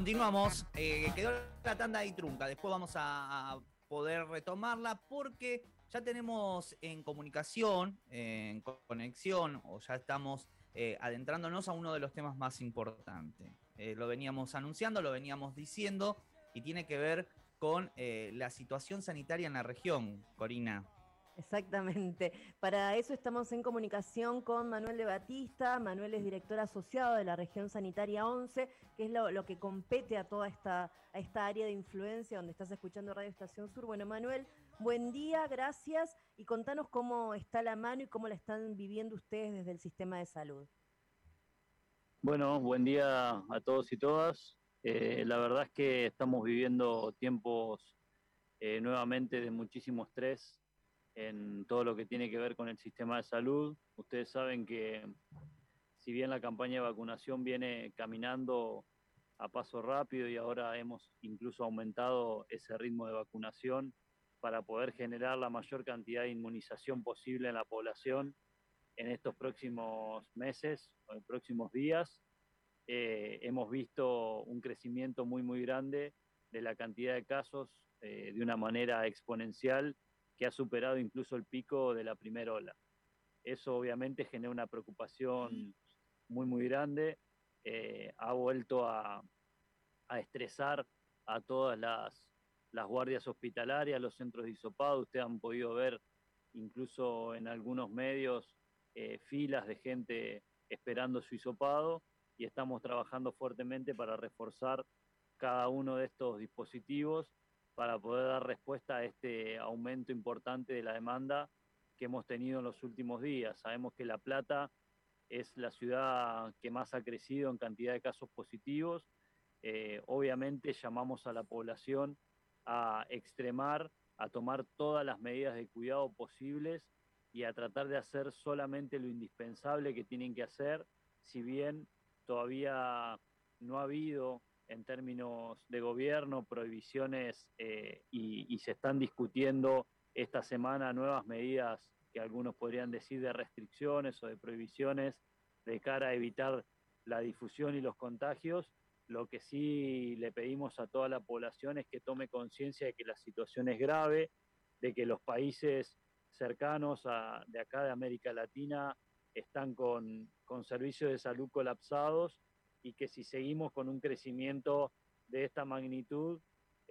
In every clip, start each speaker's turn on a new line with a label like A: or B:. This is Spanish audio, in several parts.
A: Continuamos, quedó la tanda ahí trunca, después vamos a poder retomarla porque ya tenemos en comunicación, en conexión, o ya estamos adentrándonos a uno de los temas más importantes. Lo veníamos anunciando, lo veníamos diciendo y tiene que ver con la situación sanitaria en la región, Corina.
B: Exactamente. Para eso estamos en comunicación con Manuel de Batista. Manuel es director asociado de la región sanitaria 11, que es lo que compete a toda esta área de influencia donde estás escuchando Radio Estación Sur. Bueno, Manuel, buen día, gracias. Y contanos cómo está la mano y cómo la están viviendo ustedes desde el sistema de salud.
C: Bueno, buen día a todos y todas. La verdad es que estamos viviendo tiempos nuevamente de muchísimo estrés en todo lo que tiene que ver con el sistema de salud. Ustedes saben que si bien la campaña de vacunación viene caminando a paso rápido y ahora hemos incluso aumentado ese ritmo de vacunación para poder generar la mayor cantidad de inmunización posible en la población en estos próximos meses o en próximos días. Hemos visto un crecimiento muy grande de la cantidad de casos de una manera exponencial que ha superado incluso el pico de la primera ola. Eso obviamente genera una preocupación muy grande, ha vuelto a estresar a todas las guardias hospitalarias, los centros de hisopado. Ustedes han podido ver incluso en algunos medios filas de gente esperando su hisopado y estamos trabajando fuertemente para reforzar cada uno de estos dispositivos para poder dar respuesta a este aumento importante de la demanda que hemos tenido en los últimos días. Sabemos que La Plata es la ciudad que más ha crecido en cantidad de casos positivos. Obviamente llamamos a la población a extremar, a tomar todas las medidas de cuidado posibles y a tratar de hacer solamente lo indispensable que tienen que hacer, si bien todavía no ha habido en términos de gobierno prohibiciones y se están discutiendo esta semana nuevas medidas que algunos podrían decir de restricciones o de prohibiciones de cara a evitar la difusión y los contagios. Lo que sí le pedimos a toda la población es que tome conciencia de que la situación es grave, de que los países cercanos de acá de América Latina están con servicios de salud colapsados y que si seguimos con un crecimiento de esta magnitud,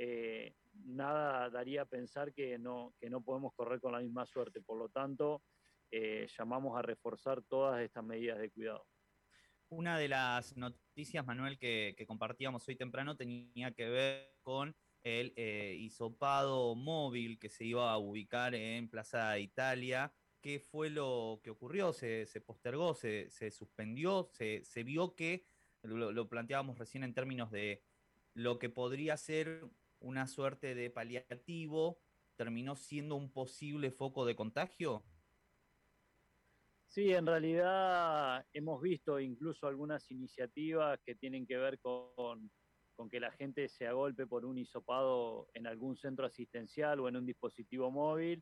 C: nada daría a pensar que no podemos correr con la misma suerte. Por lo tanto, llamamos a reforzar todas estas medidas de cuidado.
A: Una de las noticias, Manuel, que compartíamos hoy temprano tenía que ver con el hisopado móvil que se iba a ubicar en Plaza Italia. ¿Qué fue lo que ocurrió? ¿Se postergó? ¿Se suspendió? ¿Se vio que, lo planteábamos recién en términos de lo que podría ser una suerte de paliativo, terminó siendo un posible foco de contagio?
C: Sí, en realidad hemos visto incluso algunas iniciativas que tienen que ver con que la gente se agolpe por un hisopado en algún centro asistencial o en un dispositivo móvil,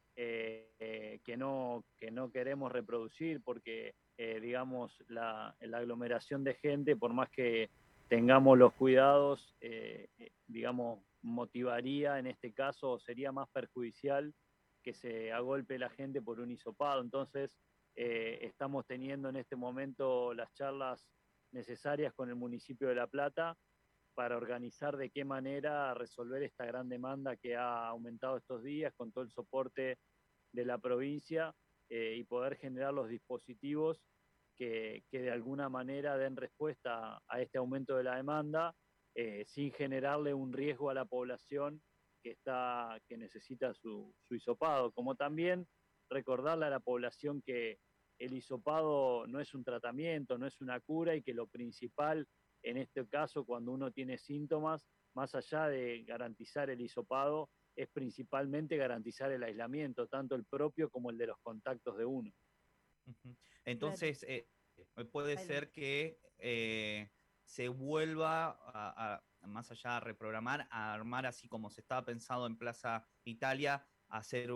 C: que no queremos reproducir porque, digamos, la aglomeración de gente, por más que tengamos los cuidados, digamos, motivaría en este caso, sería más perjudicial que se agolpe la gente por un hisopado. Entonces, estamos teniendo en este momento las charlas necesarias con el municipio de La Plata para organizar de qué manera resolver esta gran demanda que ha aumentado estos días con todo el soporte de la provincia y poder generar los dispositivos que de alguna manera den respuesta a este aumento de la demanda sin generarle un riesgo a la población que necesita su hisopado, como también recordarle a la población que el hisopado no es un tratamiento, no es una cura y que lo principal en este caso cuando uno tiene síntomas, más allá de garantizar el hisopado, es principalmente garantizar el aislamiento, tanto el propio como el de los contactos de uno.
B: Claro.
A: Entonces, puede
B: Adelante.
A: ser que se vuelva más allá a reprogramar, a armar así como se estaba pensado en Plaza Italia, hacer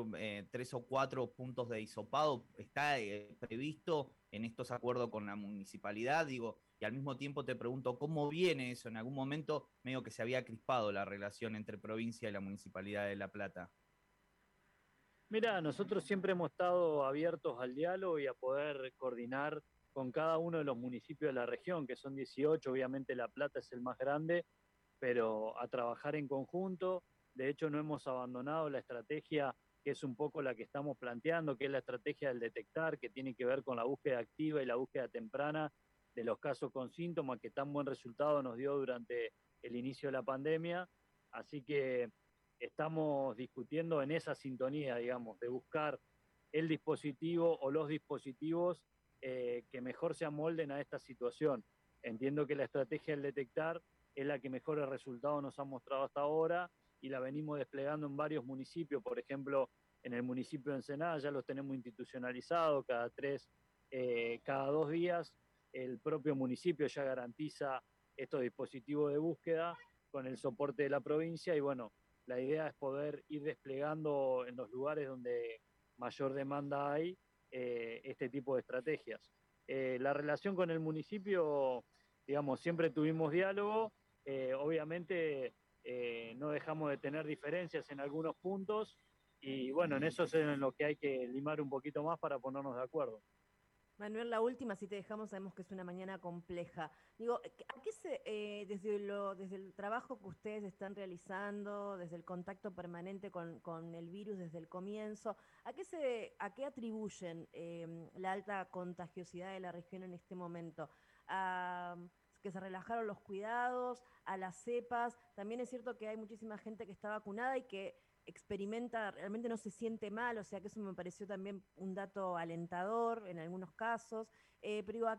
A: 3 o 4 puntos de hisopado. ¿Está previsto en estos acuerdos con la municipalidad? Digo, Y al mismo tiempo te pregunto, ¿cómo viene eso? En algún momento medio que se había crispado la relación entre provincia y la Municipalidad de La Plata.
C: Mira, nosotros siempre hemos estado abiertos al diálogo y a poder coordinar con cada uno de los municipios de la región, que son 18, obviamente La Plata es el más grande, pero a trabajar en conjunto. De hecho, no hemos abandonado la estrategia que es un poco la que estamos planteando, que es la estrategia del detectar, que tiene que ver con la búsqueda activa y la búsqueda temprana de los casos con síntomas, que tan buen resultado nos dio durante el inicio de la pandemia. Así que estamos discutiendo en esa sintonía, digamos, de buscar el dispositivo o los dispositivos que mejor se amolden a esta situación. Entiendo que la estrategia del detectar es la que mejores resultados nos ha mostrado hasta ahora y la venimos desplegando en varios municipios. Por ejemplo, en el municipio de Ensenada ya los tenemos institucionalizados, cada 2 días el propio municipio ya garantiza estos dispositivos de búsqueda con el soporte de la provincia y bueno, la idea es poder ir desplegando en los lugares donde mayor demanda hay este tipo de estrategias. La relación con el municipio, digamos, siempre tuvimos diálogo, obviamente no dejamos de tener diferencias en algunos puntos y bueno, en eso es en lo que hay que limar un poquito más para ponernos de acuerdo.
B: Manuel, la última, si te dejamos, sabemos que es una mañana compleja. Digo, ¿a qué desde el trabajo que ustedes están realizando, desde el contacto permanente con el virus desde el comienzo, a qué atribuyen la alta contagiosidad de la región en este momento? ¿A que se relajaron los cuidados, a las cepas? También es cierto que hay muchísima gente que está vacunada y que experimenta, realmente no se siente mal, o sea que eso me pareció también un dato alentador en algunos casos. Pero digo,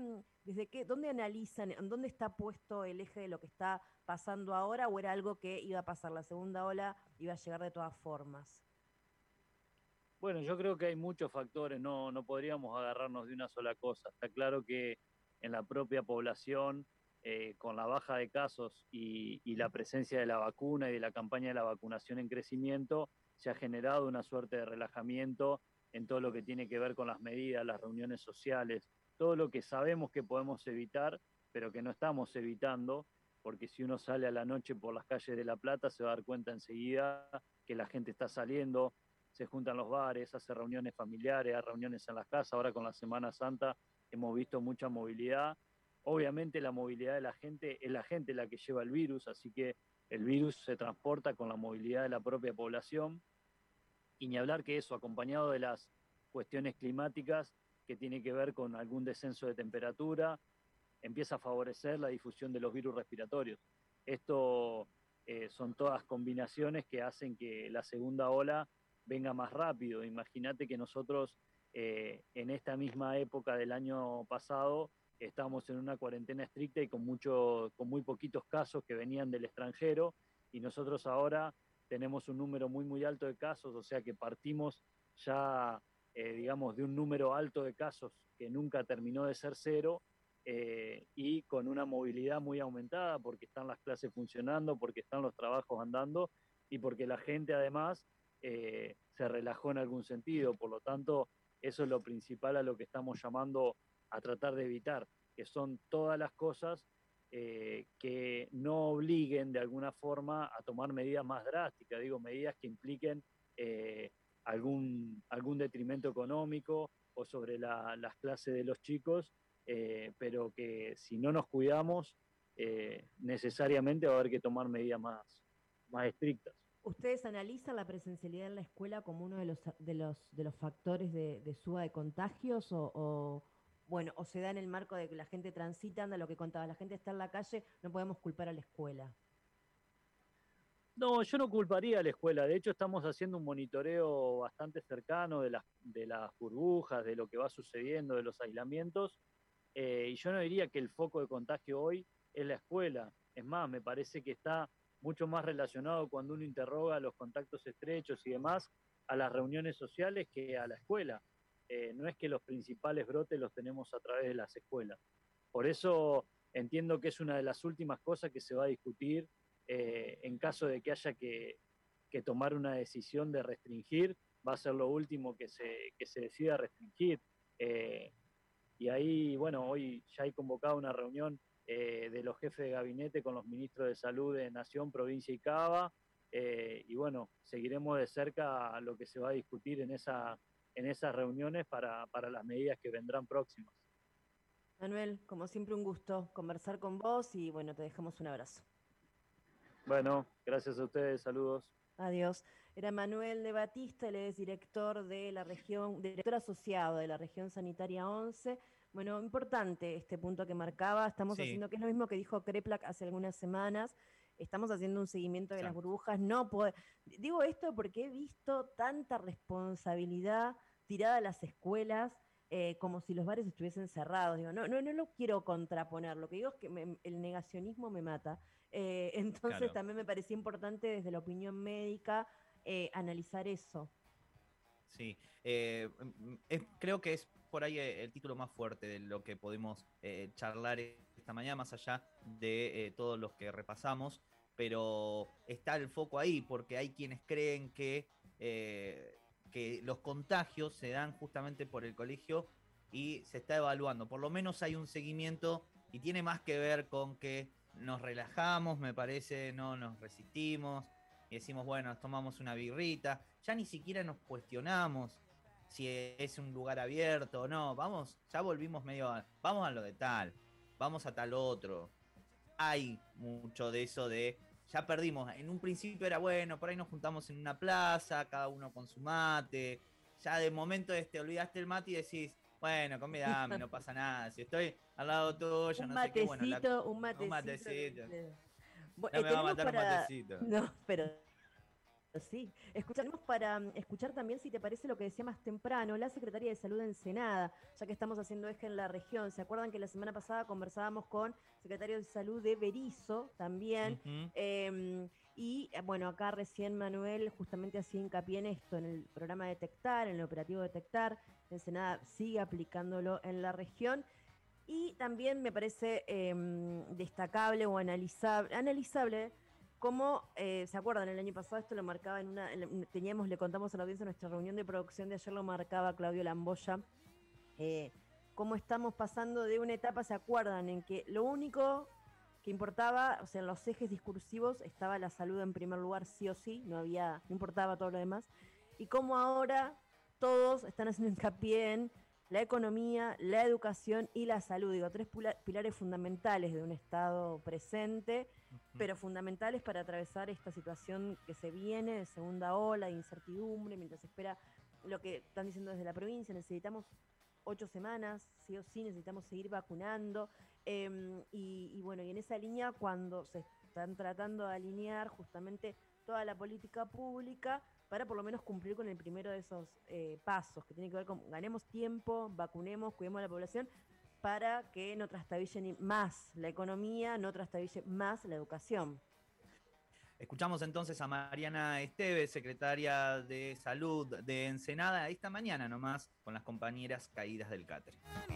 B: ¿dónde analizan, en dónde está puesto el eje de lo que está pasando ahora o era algo que iba a pasar, la segunda ola iba a llegar de todas formas?
C: Bueno, yo creo que hay muchos factores, no podríamos agarrarnos de una sola cosa. Está claro que en la propia población, con la baja de casos y la presencia de la vacuna y de la campaña de la vacunación en crecimiento, se ha generado una suerte de relajamiento en todo lo que tiene que ver con las medidas, las reuniones sociales, todo lo que sabemos que podemos evitar, pero que no estamos evitando, porque si uno sale a la noche por las calles de La Plata se va a dar cuenta enseguida que la gente está saliendo, se juntan los bares, hace reuniones familiares, hay reuniones en las casas. Ahora con la Semana Santa hemos visto mucha movilidad. Obviamente la movilidad de la gente es la gente la que lleva el virus, así que el virus se transporta con la movilidad de la propia población. Y ni hablar que eso, acompañado de las cuestiones climáticas que tiene que ver con algún descenso de temperatura, empieza a favorecer la difusión de los virus respiratorios. Esto son todas combinaciones que hacen que la segunda ola venga más rápido. Imagínate que nosotros en esta misma época del año pasado estábamos en una cuarentena estricta y con muy poquitos casos que venían del extranjero y nosotros ahora tenemos un número muy alto de casos, o sea que partimos ya, digamos, de un número alto de casos que nunca terminó de ser cero y con una movilidad muy aumentada porque están las clases funcionando, porque están los trabajos andando y porque la gente además se relajó en algún sentido. Por lo tanto, eso es lo principal a lo que estamos llamando a tratar de evitar, que son todas las cosas que no obliguen de alguna forma a tomar medidas más drásticas, digo, medidas que impliquen algún detrimento económico o sobre las clases de los chicos, pero que si no nos cuidamos, necesariamente va a haber que tomar medidas más estrictas.
B: ¿Ustedes analizan la presencialidad en la escuela como uno de los factores de suba de contagios bueno, o se da en el marco de que la gente transita, anda lo que contaba, la gente está en la calle, no podemos culpar a la escuela?
C: No, yo no culparía a la escuela. De hecho, estamos haciendo un monitoreo bastante cercano de las burbujas, de lo que va sucediendo, de los aislamientos. Y yo no diría que el foco de contagio hoy es la escuela. Es más, me parece que está mucho más relacionado cuando uno interroga los contactos estrechos y demás a las reuniones sociales que a la escuela. No es que los principales brotes los tenemos a través de las escuelas. Por eso entiendo que es una de las últimas cosas que se va a discutir en caso de que haya que tomar una decisión de restringir, va a ser lo último que se decida restringir. Y ahí, bueno, hoy ya hay convocada una reunión de los jefes de gabinete con los ministros de salud de Nación, provincia y Cava, y bueno, seguiremos de cerca lo que se va a discutir en esas reuniones para las medidas que vendrán próximas.
B: Manuel, como siempre un gusto conversar con vos y bueno, te dejamos un abrazo.
C: Bueno, gracias a ustedes, saludos.
B: Adiós. Era Manuel de Batista, él es director de la región, director asociado de la región sanitaria 11. Bueno, importante este punto que marcaba, estamos
A: Sí,
B: haciendo, que es lo mismo que dijo Kreplak hace algunas semanas, estamos haciendo un seguimiento de las
A: exacto.
B: burbujas, no puede... Digo esto porque he visto tanta responsabilidad tirada a las escuelas, como si los bares estuviesen cerrados. Digo, no lo quiero contraponer, lo que digo es que el negacionismo me mata. Entonces
A: Claro.
B: también me parecía importante desde la opinión médica analizar eso.
A: Sí, creo que es por ahí el título más fuerte de lo que podemos charlar esta mañana, más allá de todos los que repasamos, pero está el foco ahí, porque hay quienes creen que los contagios se dan justamente por el colegio y se está evaluando. Por lo menos hay un seguimiento y tiene más que ver con que nos relajamos, me parece, no nos resistimos y decimos, bueno, tomamos una birrita, ya ni siquiera nos cuestionamos si es un lugar abierto o no, vamos, ya volvimos vamos a lo de tal, vamos a tal otro. Hay mucho de eso de, ya perdimos, en un principio era bueno, por ahí nos juntamos en una plaza, cada uno con su mate, ya de momento olvidaste el mate y decís, bueno, convidame, no pasa nada, si estoy al lado tuyo,
B: Un
A: no sé qué, bueno,
B: matecito, un
A: un
B: matecito.
A: matecito,
B: Bueno,
A: no me va a
B: tenemos
A: matar un
B: para...
A: matecito.
B: No, pero sí, escucharemos para escuchar también, si te parece, lo que decía más temprano, la Secretaría de Salud de Ensenada, ya que estamos haciendo eje en la región. ¿Se acuerdan que la semana pasada conversábamos con secretario de Salud de Berisso también?
A: Ujú.
B: Bueno, acá recién Manuel justamente hacía hincapié en esto, en el programa Detectar, en el operativo Detectar. Ensenada sigue aplicándolo en la región. Y también me parece destacable o analizable cómo, ¿se acuerdan? El año pasado esto lo marcaba le contamos a la audiencia en nuestra reunión de producción de ayer, lo marcaba Claudio Lamboya, eh, cómo estamos pasando de una etapa, ¿se acuerdan? En que lo único que importaba, o sea, en los ejes discursivos estaba la salud en primer lugar, sí o sí, no importaba todo lo demás, y cómo ahora todos están haciendo hincapié en la economía, la educación y la salud. Digo, tres pilares fundamentales de un Estado presente,
A: Ujú.
B: pero fundamentales para atravesar esta situación que se viene de segunda ola, de incertidumbre, mientras se espera lo que están diciendo desde la provincia. Necesitamos 8 semanas, sí o sí, necesitamos seguir vacunando. Bueno, y en esa línea, cuando se están tratando de alinear justamente toda la política pública para por lo menos cumplir con el primero de esos pasos, que tiene que ver con ganemos tiempo, vacunemos, cuidemos a la población, para que no trastabille más la economía, no trastabille más la educación.
A: Escuchamos entonces a Mariana Esteves, secretaria de Salud de Ensenada, esta mañana nomás, con las compañeras caídas del catre.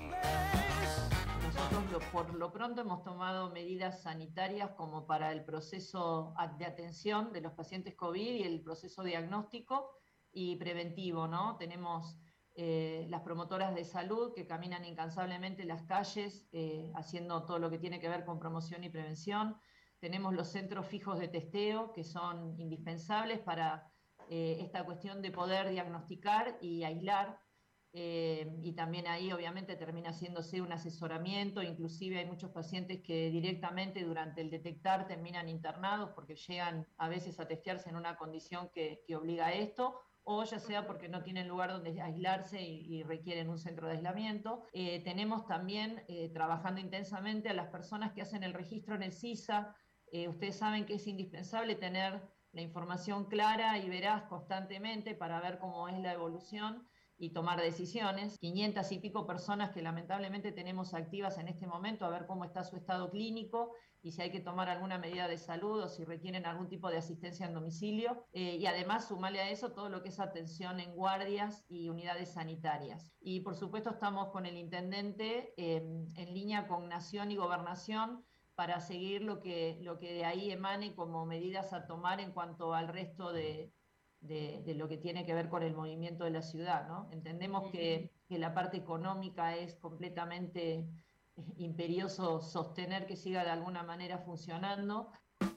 D: Nosotros por lo pronto hemos tomado medidas sanitarias como para el proceso de atención de los pacientes COVID y el proceso diagnóstico y preventivo, ¿no? Tenemos las promotoras de salud que caminan incansablemente las calles haciendo todo lo que tiene que ver con promoción y prevención. Tenemos los centros fijos de testeo que son indispensables para esta cuestión de poder diagnosticar y aislar. Y también ahí obviamente termina haciéndose un asesoramiento, inclusive hay muchos pacientes que directamente durante el detectar terminan internados porque llegan a veces a testearse en una condición que obliga a esto, o ya sea porque no tienen lugar donde aislarse y requieren un centro de aislamiento. Tenemos también trabajando intensamente a las personas que hacen el registro en el CISA. Ustedes saben que es indispensable tener la información clara y veraz constantemente para ver cómo es la evolución y tomar decisiones. 500 y pico personas que lamentablemente tenemos activas en este momento, a ver cómo está su estado clínico y si hay que tomar alguna medida de salud o si requieren algún tipo de asistencia en domicilio. Y además sumarle a eso todo lo que es atención en guardias y unidades sanitarias. Y por supuesto estamos con el intendente en línea con Nación y Gobernación para seguir lo que de ahí emane como medidas a tomar en cuanto al resto de lo que tiene que ver con el movimiento de la ciudad, ¿no? Entendemos que que la parte económica es completamente imperioso sostener que siga de alguna manera funcionando.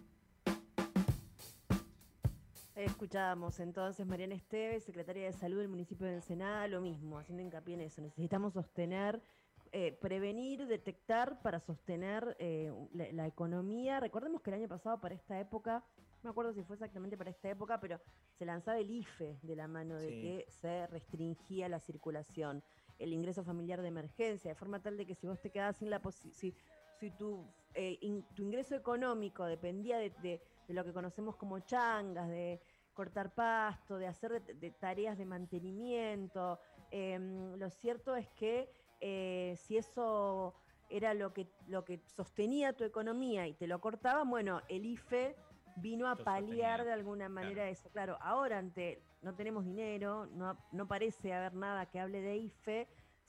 B: Escuchábamos entonces Mariana Esteves, secretaria de Salud del municipio de Ensenada, lo mismo, haciendo hincapié en eso. Necesitamos sostener, prevenir, detectar para sostener la economía. Recordemos que el año pasado para esta época, no me acuerdo si fue exactamente para esta época, pero se lanzaba el IFE de la mano de que se restringía la circulación, el ingreso familiar de emergencia, de forma tal de que si vos te quedabas sin la posibilidad, si tu ingreso económico dependía de lo que conocemos como changas, de cortar pasto, de hacer de tareas de mantenimiento. Lo cierto es que si eso era lo que sostenía tu economía y te lo cortaban, bueno, el IFE vino a paliar de alguna manera eso. Claro, ahora no tenemos dinero, no parece haber nada que hable de IFE,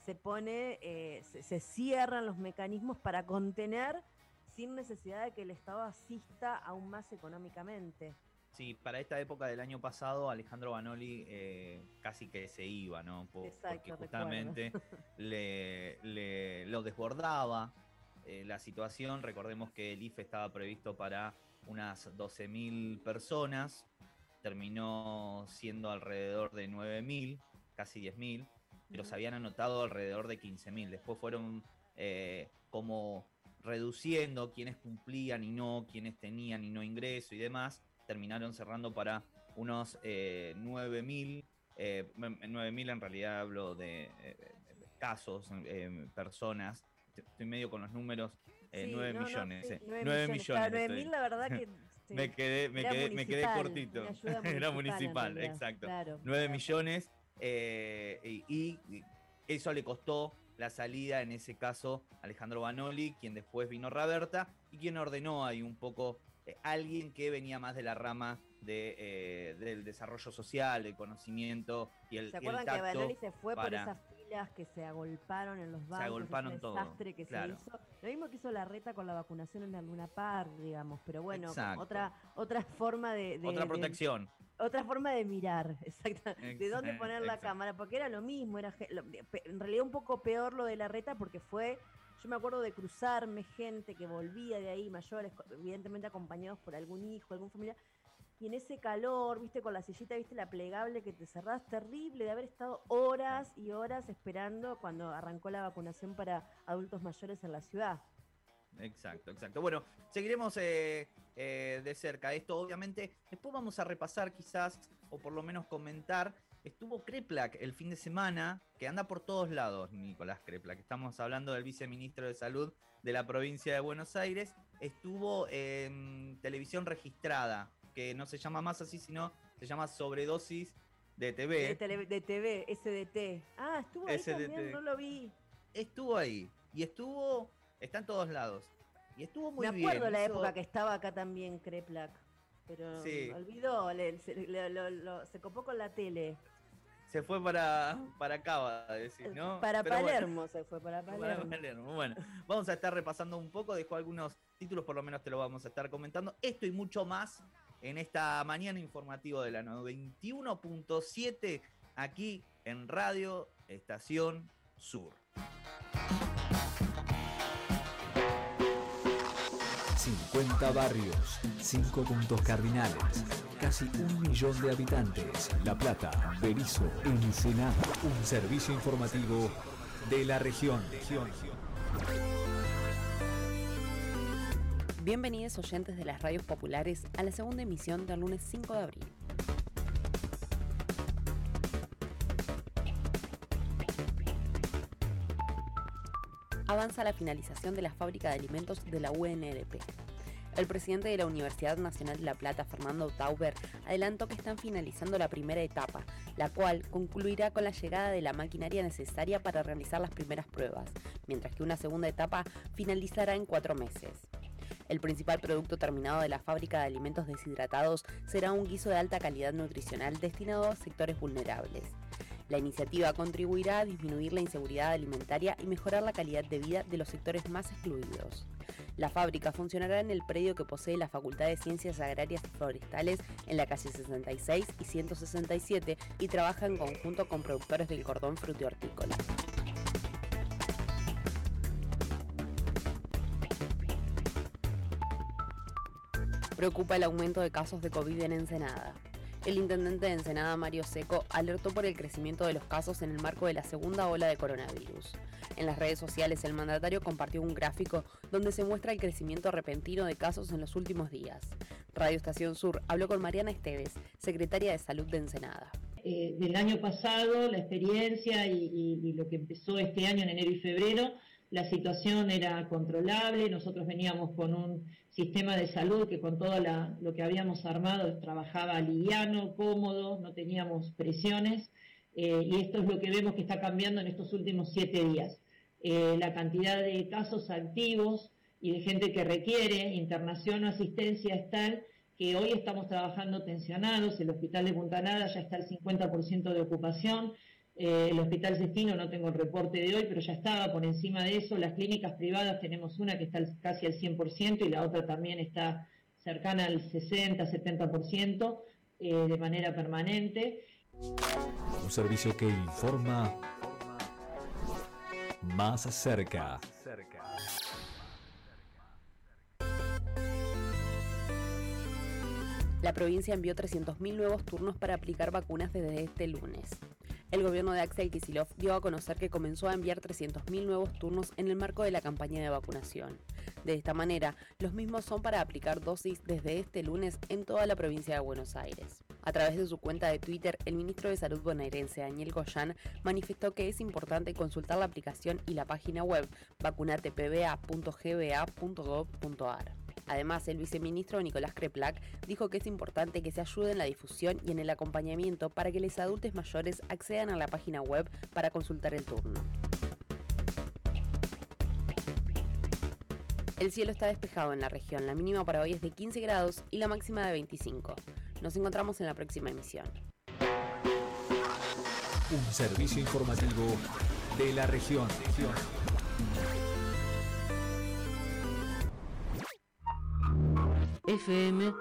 B: se cierran los mecanismos para contener sin necesidad de que el Estado asista aún más económicamente.
A: Sí, para esta época del año pasado Alejandro Banoli casi que se iba, ¿no? Porque justamente lo desbordaba la situación. Recordemos que el IFE estaba previsto para unas 12.000 personas, terminó siendo alrededor de 9.000, casi 10.000, pero se habían anotado alrededor de 15.000. Después fueron como reduciendo quienes cumplían y no, quienes tenían y no ingreso y demás. Terminaron cerrando para unos 9.000. 9.000 en realidad hablo de casos, personas. Estoy medio con los números. 9 millones.
B: Sí,
A: 9 millones.
B: Claro, 9.000 la verdad que...
A: me quedé cortito. Era municipal, exacto.
B: Claro,
A: 9 millones y eso le costó la salida, en ese caso, Alejandro Banoli, quien después vino Raberta y quien ordenó ahí un poco alguien que venía más de la rama del desarrollo social, del conocimiento y el tacto.
B: ¿Se acuerdan que Banoli se fue por esas filas que se agolparon en los bancos? Se
A: agolparon todo.
B: Desastre que se hizo. Lo mismo que hizo Larreta con la vacunación en la Luna Park, digamos, pero bueno, otra forma de otra protección. Otra forma de mirar, exactamente. De dónde poner la cámara, porque era lo mismo, en realidad un poco peor lo de Larreta porque yo me acuerdo de cruzarme gente que volvía de ahí, mayores, evidentemente acompañados por algún hijo, algún familiar, y en ese calor, viste, con la sillita, viste, la plegable que te cerrás, terrible de haber estado horas y horas esperando cuando arrancó la vacunación para adultos mayores en la ciudad.
A: Exacto. Bueno, seguiremos de cerca esto, obviamente. Después vamos a repasar quizás, o por lo menos comentar. Estuvo Kreplak el fin de semana, que anda por todos lados, Nicolás Kreplak. Estamos hablando del viceministro de Salud de la provincia de Buenos Aires. Estuvo en televisión registrada, que no se llama más así, sino se llama Sobredosis de TV.
B: De TV, SDT. Ah, estuvo ahí
A: SDT.
B: También, no lo vi.
A: Estuvo ahí, y está en todos lados. Y estuvo muy bien.
B: Me acuerdo la época que estaba acá también Kreplak, pero
A: sí.
B: Olvidó, se copó con la tele.
A: Se fue para acá, va a decir, ¿no?
B: Para Palermo se fue, para
A: Palermo. Bueno, vamos a estar repasando un poco, dejó algunos títulos, por lo menos te lo vamos a estar comentando. Esto y mucho más en esta mañana informativa de la 91.7, aquí en Radio Estación Sur.
E: 50 barrios, 5 puntos cardinales, casi 1 millón de habitantes. La Plata, Berisso, Ensenada. Un servicio informativo de la región.
F: Bienvenidos oyentes de las radios populares a la segunda emisión del lunes 5 de abril. Avanza la finalización de la fábrica de alimentos de la UNLP. El presidente de la Universidad Nacional de La Plata, Fernando Tauber, adelantó que están finalizando la primera etapa, la cual concluirá con la llegada de la maquinaria necesaria para realizar las primeras pruebas, mientras que una segunda etapa finalizará en 4 meses. El principal producto terminado de la fábrica de alimentos deshidratados será un guiso de alta calidad nutricional destinado a sectores vulnerables. La iniciativa contribuirá a disminuir la inseguridad alimentaria y mejorar la calidad de vida de los sectores más excluidos. La fábrica funcionará en el predio que posee la Facultad de Ciencias Agrarias y Forestales en la calle 66 y 167 y trabaja en conjunto con productores del cordón frutihortícola. Preocupa el aumento de casos de COVID en Ensenada. El intendente de Ensenada, Mario Seco, alertó por el crecimiento de los casos en el marco de la segunda ola de coronavirus. En las redes sociales, el mandatario compartió un gráfico donde se muestra el crecimiento repentino de casos en los últimos días. Radio Estación Sur habló con Mariana Esteves, secretaria de Salud de Ensenada.
D: Del año pasado, la experiencia y lo que empezó este año en enero y febrero, la situación era controlable, nosotros veníamos con un sistema de salud que con todo lo que habíamos armado trabajaba liviano, cómodo, no teníamos presiones, y esto es lo que vemos que está cambiando en estos últimos 7 días. La cantidad de casos activos y de gente que requiere internación o asistencia es tal que hoy estamos trabajando tensionados, el hospital de Punta Nada ya está al 50% de ocupación, el hospital Cestino no tengo el reporte de hoy, pero ya estaba por encima de eso. Las clínicas privadas tenemos una que está casi al 100% y la otra también está cercana al 60-70% de manera permanente.
E: Un servicio que informa más cerca.
F: La provincia envió 300.000 nuevos turnos para aplicar vacunas desde este lunes. El gobierno de Axel Kicillof dio a conocer que comenzó a enviar 300.000 nuevos turnos en el marco de la campaña de vacunación. De esta manera, los mismos son para aplicar dosis desde este lunes en toda la provincia de Buenos Aires. A través de su cuenta de Twitter, el ministro de Salud bonaerense, Daniel Goyan, manifestó que es importante consultar la aplicación y la página web vacunatepba.gba.gov.ar. Además, el viceministro Nicolás Kreplak dijo que es importante que se ayude en la difusión y en el acompañamiento para que los adultos mayores accedan a la página web para consultar el turno. El cielo está despejado en la región, la mínima para hoy es de 15 grados y la máxima de 25. Nos encontramos en la próxima emisión.
E: Un servicio informativo de la región.
G: FM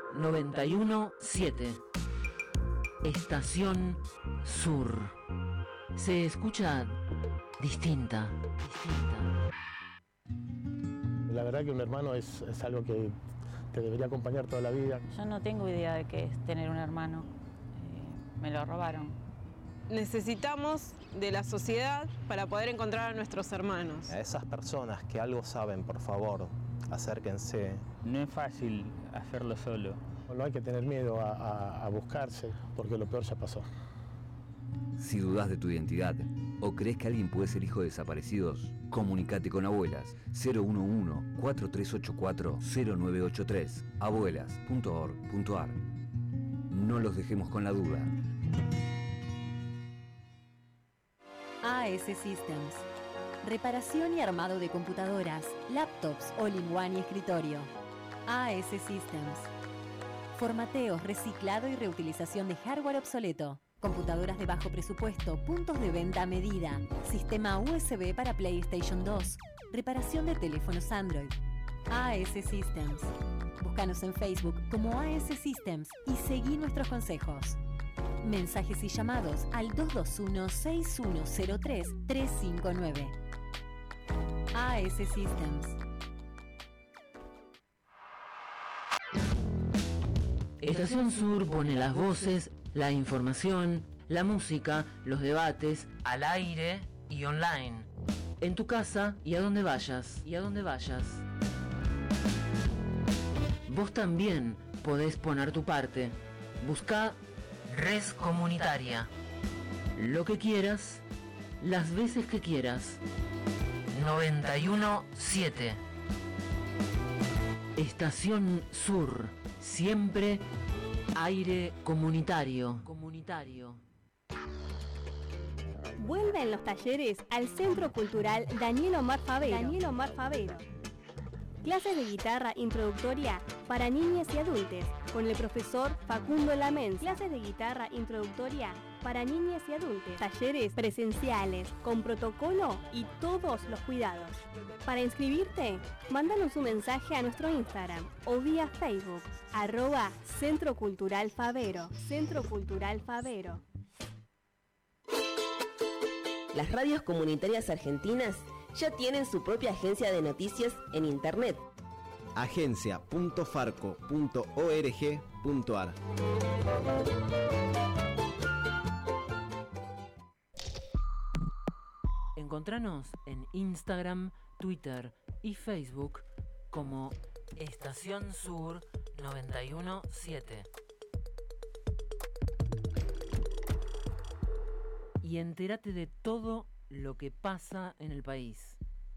G: 91.7 Estación Sur. Se escucha distinta.
H: La verdad que un hermano es algo que te debería acompañar toda la vida.
I: Yo no tengo idea de qué es tener un hermano. Me lo robaron.
J: Necesitamos de la sociedad para poder encontrar a nuestros hermanos.
K: A esas personas que algo saben, por favor, acérquense.
L: No es fácil hacerlo solo.
H: No hay que tener miedo a buscarse, porque lo peor ya pasó.
M: Si dudas de tu identidad o crees que alguien puede ser hijo de desaparecidos, comunícate con Abuelas 011-4384-0983, abuelas.org.ar. No los dejemos con la duda.
N: AS Systems. Reparación y armado de computadoras, laptops, all-in-one y escritorio. AS Systems. Formateos, reciclado y reutilización de hardware obsoleto. Computadoras de bajo presupuesto, puntos de venta a medida. Sistema USB para PlayStation 2. Reparación de teléfonos Android. AS Systems. Búscanos en Facebook como AS Systems y seguí nuestros consejos. Mensajes y llamados al 221-6103-359. AS Systems.
G: Estación Sur pone las voces, la información, la música, los debates, al aire y online. En tu casa y a donde vayas. Vos también podés poner tu parte. Busca Res Comunitaria. Lo que quieras, las veces que quieras. 91.7 Estación Sur. Siempre aire comunitario.
O: Vuelven los talleres al Centro Cultural Daniel Omar Favero. Clases de guitarra introductoria para niñas y adultos con el profesor Facundo Lamens. Clases de guitarra introductoria para niñas y adultos. Talleres presenciales con protocolo y todos los cuidados. Para inscribirte, mándanos un mensaje a nuestro Instagram o vía Facebook @Centro Cultural Favero. Centro Cultural Favero.
P: Las radios comunitarias argentinas ya tienen su propia agencia de noticias en internet.
K: agencia.farco.org.ar.
G: Encontranos en Instagram, Twitter y Facebook como Estación Sur 917. Y entérate de todo lo que pasa en el país.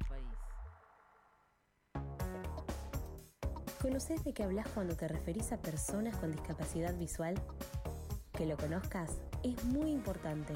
N: ¿Conoces de qué hablas cuando te referís a personas con discapacidad visual? Que lo conozcas es muy importante.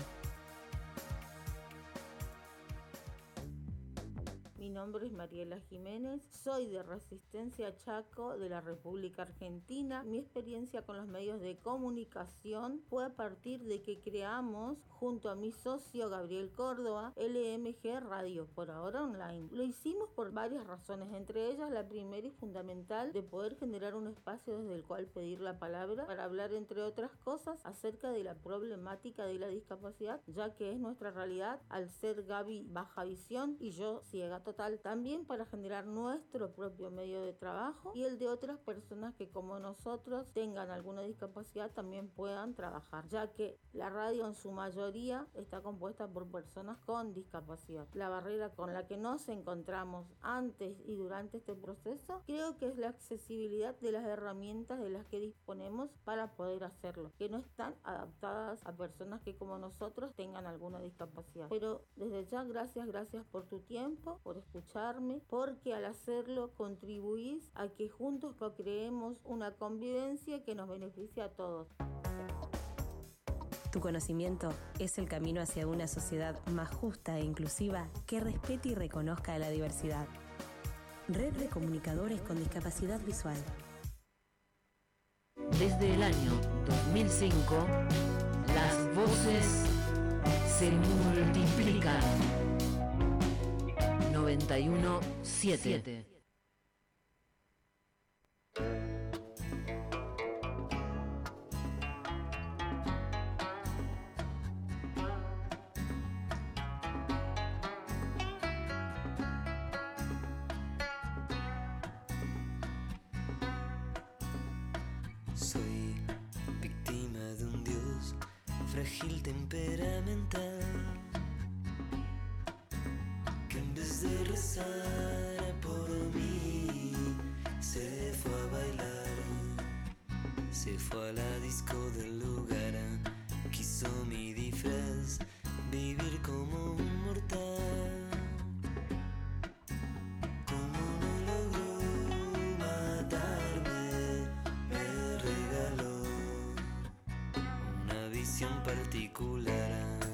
Q: Mi nombre es Mariela Jiménez, soy de Resistencia Chaco de la República Argentina. Mi experiencia con los medios de comunicación fue a partir de que creamos, junto a mi socio Gabriel Córdoba, LMG Radio, por ahora online. Lo hicimos por varias razones, entre ellas la primera y fundamental de poder generar un espacio desde el cual pedir la palabra para hablar, entre otras cosas, acerca de la problemática de la discapacidad, ya que es nuestra realidad al ser Gaby baja visión y yo ciega total. También para generar nuestro propio medio de trabajo y el de otras personas que, como nosotros, tengan alguna discapacidad también puedan trabajar, ya que la radio en su mayoría está compuesta por personas con discapacidad. La barrera con la que nos encontramos antes y durante este proceso creo que es la accesibilidad de las herramientas de las que disponemos para poder hacerlo, que no están adaptadas a personas que, como nosotros, tengan alguna discapacidad. Pero desde ya gracias por tu tiempo, por escucharme, porque al hacerlo contribuís a que juntos co-creemos una convivencia que nos beneficie a todos.
N: Tu conocimiento es el camino hacia una sociedad más justa e inclusiva que respete y reconozca a la diversidad. Red de Comunicadores con Discapacidad Visual.
G: Desde el año 2005, las voces se multiplican. 91.7.
R: Soy víctima de un dios frágil temperamental, que en vez de rezar por mí se fue a bailar, se fue a la disco del lugar, quiso mi disfraz, vivir como un mortal. Como no logró matarme, me regaló una visión particular.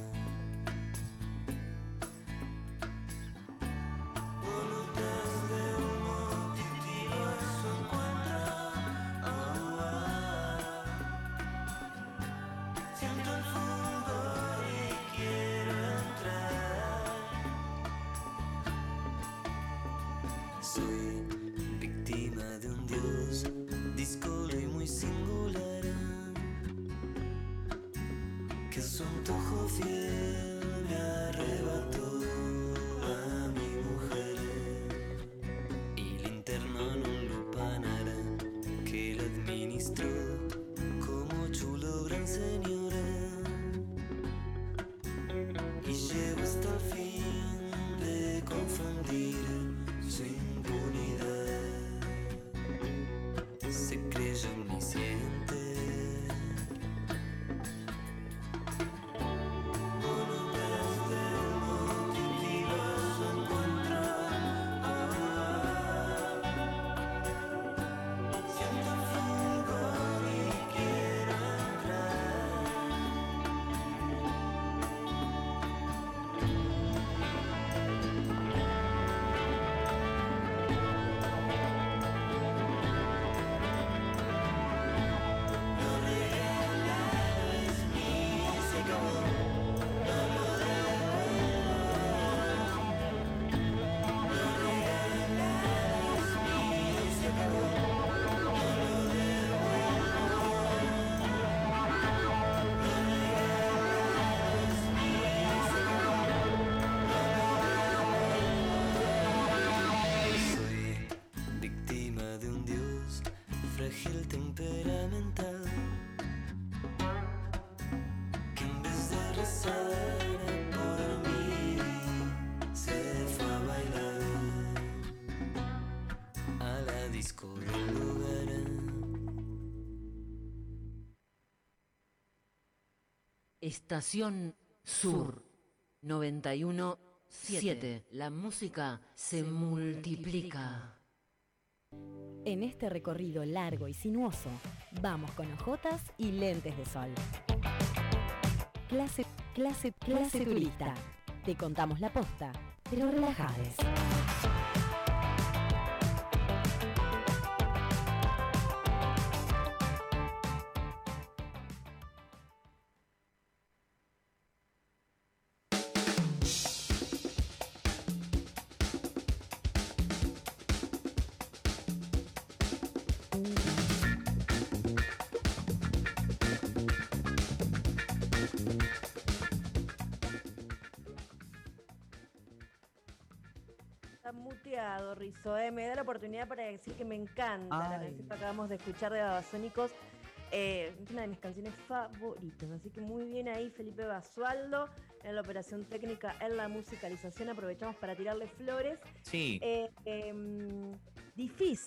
R: Soy víctima de un dios díscolo y muy singular, que su antojo fiel me arrebató a mi mujer y la internó en un lupanar que la administró como chulo gran señor, y llevo hasta el fin de confundir su impunidad. Se creyó omnisciente, voluntad de humo que viva su encuentro. Siento el fulgor y quiero entrar. frágil temperamental, que en vez de rezar por mí se fue a bailar a la disco del lugar.
G: Estación Sur 91.7. La música se multiplica.
N: En este recorrido largo y sinuoso, vamos con ojotas y lentes de sol. Clase turista. Te contamos la posta, pero relajades.
B: Muteado, Rizzo, me da la oportunidad para decir que me encanta la canción que acabamos de escuchar de Babasónicos, es una de mis canciones favoritas, así que muy bien ahí Felipe Basualdo en la operación técnica, en la musicalización, aprovechamos para tirarle flores.
A: Sí.
B: Difícil